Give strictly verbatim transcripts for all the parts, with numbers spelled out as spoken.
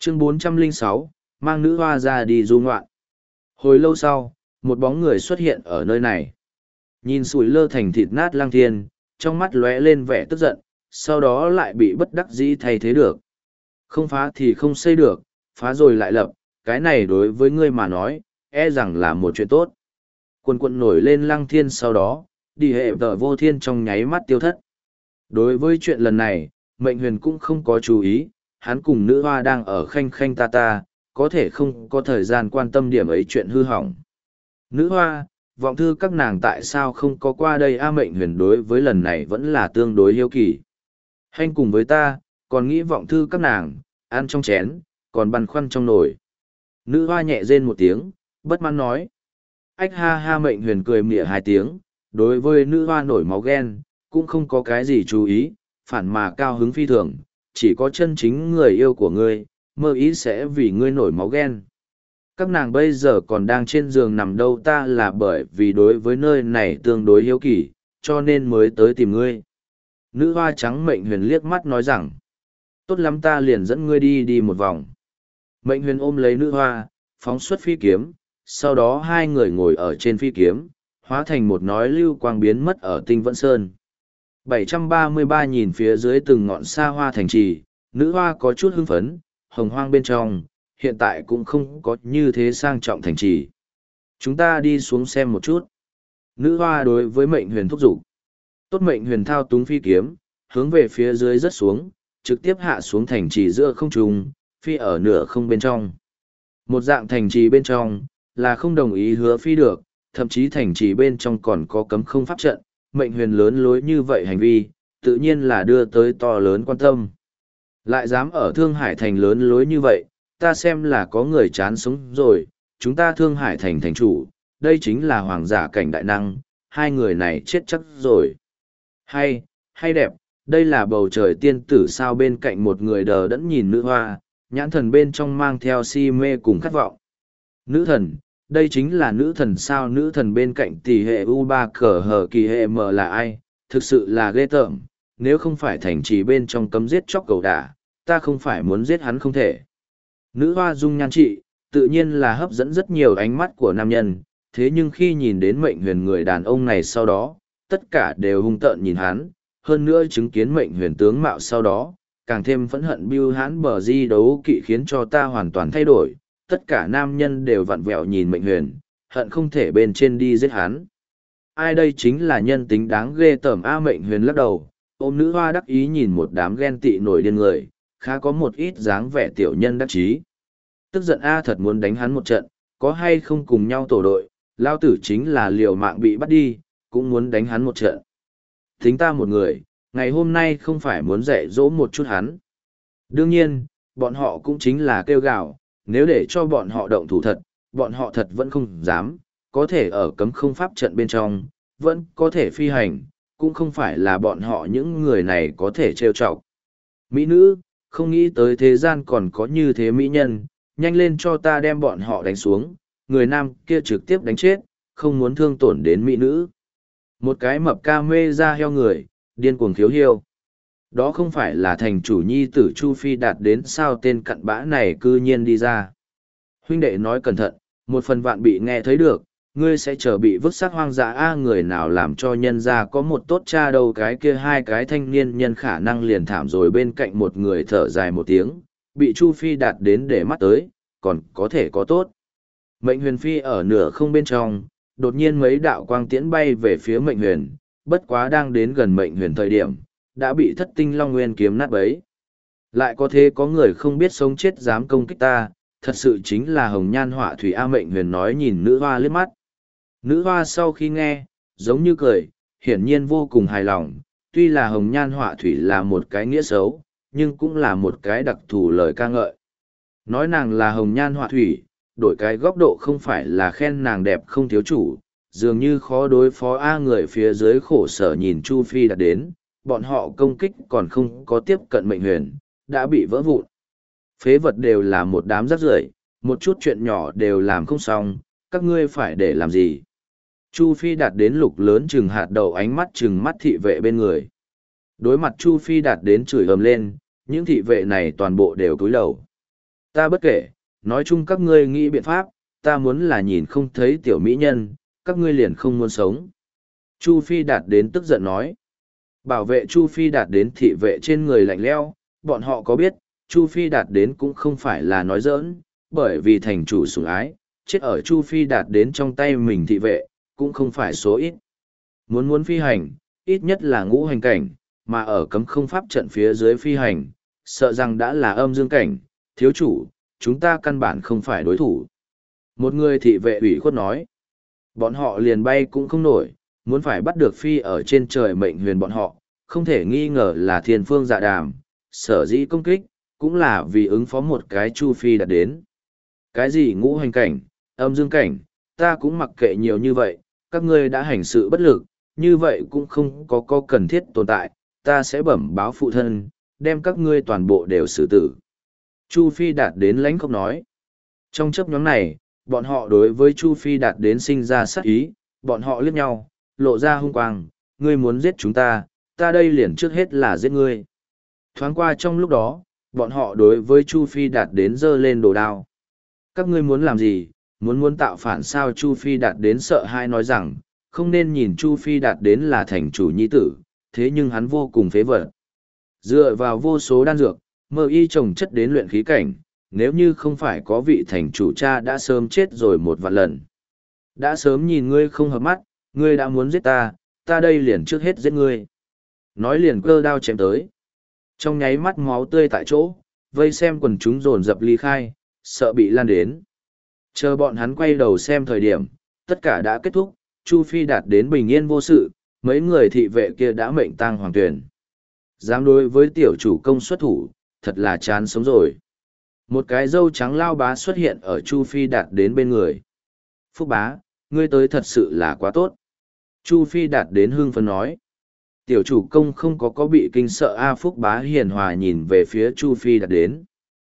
Chương bốn trăm lẻ sáu, mang nữ hoa ra đi du ngoạn. Hồi lâu sau, một bóng người xuất hiện ở nơi này. Nhìn sủi lơ thành thịt nát Lăng Thiên, trong mắt lóe lên vẻ tức giận, sau đó lại bị bất đắc dĩ thay thế được. Không phá thì không xây được, phá rồi lại lập, cái này đối với ngươi mà nói, e rằng là một chuyện tốt. Quần quận nổi lên Lăng Thiên sau đó, đi hệ vợ vô thiên trong nháy mắt tiêu thất. Đối với chuyện lần này, mệnh huyền cũng không có chú ý, hắn cùng nữ hoa đang ở khanh khanh ta ta, có thể không có thời gian quan tâm điểm ấy chuyện hư hỏng. Nữ hoa, vọng thư các nàng tại sao không có qua đây a mệnh huyền đối với lần này vẫn là tương đối hiếu kỳ. Hành cùng với ta, còn nghĩ vọng thư các nàng, ăn trong chén, còn băn khoăn trong nồi. Nữ hoa nhẹ rên một tiếng, bất mãn nói. Ách ha ha mệnh huyền cười mỉa hai tiếng, đối với nữ hoa nổi máu ghen, cũng không có cái gì chú ý, phản mà cao hứng phi thường, chỉ có chân chính người yêu của ngươi, mơ ý sẽ vì ngươi nổi máu ghen. Các nàng bây giờ còn đang trên giường nằm đâu ta là bởi vì đối với nơi này tương đối hiếu kỳ, cho nên mới tới tìm ngươi. Nữ hoa trắng mệnh huyền liếc mắt nói rằng, tốt lắm ta liền dẫn ngươi đi đi một vòng. Mệnh huyền ôm lấy nữ hoa, phóng xuất phi kiếm, sau đó hai người ngồi ở trên phi kiếm, hóa thành một nói lưu quang biến mất ở tinh vẫn sơn. bảy trăm ba mươi ba nhìn phía dưới từng ngọn xa hoa thành trì, nữ hoa có chút hưng phấn, hồng hoang bên trong, hiện tại cũng không có như thế sang trọng thành trì. Chúng ta đi xuống xem một chút. Nữ hoa đối với mệnh huyền thúc giục. Tốt mệnh huyền thao túng phi kiếm, hướng về phía dưới rất xuống, trực tiếp hạ xuống thành trì giữa không trung, phi ở nửa không bên trong. Một dạng thành trì bên trong, là không đồng ý hứa phi được, thậm chí thành trì bên trong còn có cấm không pháp trận, mệnh huyền lớn lối như vậy hành vi, tự nhiên là đưa tới to lớn quan tâm. Lại dám ở Thương Hải thành lớn lối như vậy, ta xem là có người chán sống rồi, chúng ta Thương Hải thành thành chủ, đây chính là hoàng giả cảnh đại năng, hai người này chết chắc rồi. Hay, hay đẹp, đây là bầu trời tiên tử sao bên cạnh một người đờ đẫn nhìn nữ hoa, nhãn thần bên trong mang theo si mê cùng khát vọng. Nữ thần, đây chính là nữ thần sao nữ thần bên cạnh tỷ hệ u ba cờ hờ kỳ hệ m là ai, thực sự là ghê tởm, nếu không phải thành trì bên trong cấm giết chóc cầu đả, ta không phải muốn giết hắn không thể. Nữ hoa dung nhan trị, tự nhiên là hấp dẫn rất nhiều ánh mắt của nam nhân, thế nhưng khi nhìn đến mệnh huyền người đàn ông này sau đó, tất cả đều hung tợn nhìn hắn, hơn nữa chứng kiến mệnh huyền tướng mạo sau đó, càng thêm phẫn hận bưu hãn bờ di đấu kỵ khiến cho ta hoàn toàn thay đổi, tất cả nam nhân đều vặn vẹo nhìn mệnh huyền, hận không thể bên trên đi giết hắn. Ai đây chính là nhân tính đáng ghê tởm a mệnh huyền lắc đầu, ôm nữ hoa đắc ý nhìn một đám ghen tị nổi điên người, khá có một ít dáng vẻ tiểu nhân đắc chí. Tức giận a thật muốn đánh hắn một trận, có hay không cùng nhau tổ đội, lao tử chính là liều mạng bị bắt đi, cũng muốn đánh hắn một trận. Tính ta một người, ngày hôm nay không phải muốn dạy dỗ một chút hắn. Đương nhiên, bọn họ cũng chính là kêu gào, nếu để cho bọn họ động thủ thật, bọn họ thật vẫn không dám, có thể ở cấm không pháp trận bên trong, vẫn có thể phi hành, cũng không phải là bọn họ những người này có thể trêu chọc. Mỹ nữ, không nghĩ tới thế gian còn có như thế mỹ nhân, nhanh lên cho ta đem bọn họ đánh xuống, người nam kia trực tiếp đánh chết, không muốn thương tổn đến mỹ nữ. Một cái mập ca mê ra heo người, điên cuồng khiếu hiêu. Đó không phải là thành chủ nhi tử Chu Phi đạt đến sao tên cặn bã này cư nhiên đi ra. Huynh đệ nói cẩn thận, một phần vạn bị nghe thấy được, ngươi sẽ chờ bị vứt xác hoang dã a người nào làm cho nhân ra có một tốt cha đâu cái kia hai cái thanh niên nhân khả năng liền thảm rồi bên cạnh một người thở dài một tiếng, bị Chu Phi đạt đến để mắt tới, còn có thể có tốt. Mệnh huyền phi ở nửa không bên trong, đột nhiên mấy đạo quang tiễn bay về phía mệnh huyền, bất quá đang đến gần mệnh huyền thời điểm, đã bị thất tinh long nguyên kiếm nát bấy. Lại có thế có người không biết sống chết dám công kích ta, thật sự chính là hồng nhan họa thủy A mệnh huyền nói nhìn nữ hoa liếc mắt. Nữ hoa sau khi nghe, giống như cười, hiển nhiên vô cùng hài lòng, tuy là hồng nhan họa thủy là một cái nghĩa xấu, nhưng cũng là một cái đặc thù lời ca ngợi. Nói nàng là hồng nhan họa thủy, đổi cái góc độ không phải là khen nàng đẹp không thiếu chủ, dường như khó đối phó A người phía dưới khổ sở nhìn Chu Phi đã đến, bọn họ công kích còn không có tiếp cận mệnh huyền, đã bị vỡ vụn. Phế vật đều là một đám rác rưởi, một chút chuyện nhỏ đều làm không xong, các ngươi phải để làm gì? Chu Phi đạt đến lục lớn chừng hạt đầu ánh mắt chừng mắt thị vệ bên người. Đối mặt Chu Phi đạt đến chửi ầm lên, những thị vệ này toàn bộ đều cúi đầu. Ta bất kể, nói chung các ngươi nghĩ biện pháp, ta muốn là nhìn không thấy tiểu mỹ nhân, các ngươi liền không muốn sống. Chu Phi Đạt đến tức giận nói. Bảo vệ Chu Phi Đạt đến thị vệ trên người lạnh lẽo, bọn họ có biết, Chu Phi Đạt đến cũng không phải là nói giỡn, bởi vì thành chủ sủng ái, chết ở Chu Phi Đạt đến trong tay mình thị vệ, cũng không phải số ít. Muốn muốn phi hành, ít nhất là ngũ hành cảnh, mà ở cấm không pháp trận phía dưới phi hành, sợ rằng đã là âm dương cảnh, thiếu chủ, chúng ta căn bản không phải đối thủ. Một người thị vệ ủy khuất nói, bọn họ liền bay cũng không nổi, muốn phải bắt được phi ở trên trời mệnh huyền bọn họ, không thể nghi ngờ là thiên phương dạ đàm, sở dĩ công kích, cũng là vì ứng phó một cái Chu Phi Đạt đến. Cái gì ngũ hành cảnh, âm dương cảnh, ta cũng mặc kệ nhiều như vậy, các ngươi đã hành sự bất lực, như vậy cũng không có có cần thiết tồn tại, ta sẽ bẩm báo phụ thân, đem các ngươi toàn bộ đều xử tử. Chu Phi Đạt đến lãnh không nói. Trong chấp nhóm này, bọn họ đối với Chu Phi Đạt đến sinh ra sát ý, bọn họ liếc nhau, lộ ra hung quang, ngươi muốn giết chúng ta, ta đây liền trước hết là giết ngươi. Thoáng qua trong lúc đó, bọn họ đối với Chu Phi Đạt đến giơ lên đồ đao. Các ngươi muốn làm gì, muốn muốn tạo phản sao? Chu Phi Đạt đến sợ hai nói rằng, không nên nhìn Chu Phi Đạt đến là thành chủ nhi tử, thế nhưng hắn vô cùng phế vật. Dựa vào vô số đan dược, mơ y trồng chất đến luyện khí cảnh, nếu như không phải có vị thành chủ cha đã sớm chết rồi một vạn lần. Đã sớm nhìn ngươi không hợp mắt, ngươi đã muốn giết ta, ta đây liền trước hết giết ngươi. Nói liền cơ đao chém tới. Trong nháy mắt máu tươi tại chỗ, vây xem quần chúng dồn dập ly khai, sợ bị lan đến. Chờ bọn hắn quay đầu xem thời điểm, tất cả đã kết thúc, Chu Phi Đạt đến bình yên vô sự, mấy người thị vệ kia đã mệnh tang hoàng tuyển. Dám đối với tiểu chủ công xuất thủ, thật là chán sống rồi. Một cái râu trắng lao bá xuất hiện ở Chu Phi Đạt đến bên người. Phúc bá, ngươi tới thật sự là quá tốt. Chu Phi Đạt đến hưng phấn nói. Tiểu chủ công không có có bị kinh sợ A. Phúc bá hiền hòa nhìn về phía Chu Phi Đạt đến.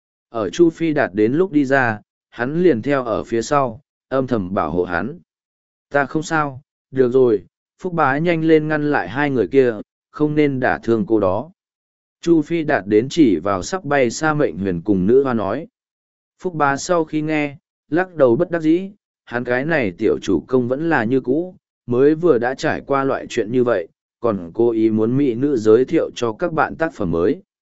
Ở Chu Phi Đạt đến lúc đi ra, hắn liền theo ở phía sau, âm thầm bảo hộ hắn. Ta không sao, được rồi, Phúc bá nhanh lên ngăn lại hai người kia, không nên đả thương cô đó. Chu Phi Đạt đến chỉ vào sắp bay xa mệnh huyền cùng nữ hoa nói. Phúc bá sau khi nghe, lắc đầu bất đắc dĩ, hắn cái này tiểu chủ công vẫn là như cũ, mới vừa đã trải qua loại chuyện như vậy, còn cố ý muốn mỹ nữ giới thiệu cho các bạn tác phẩm mới.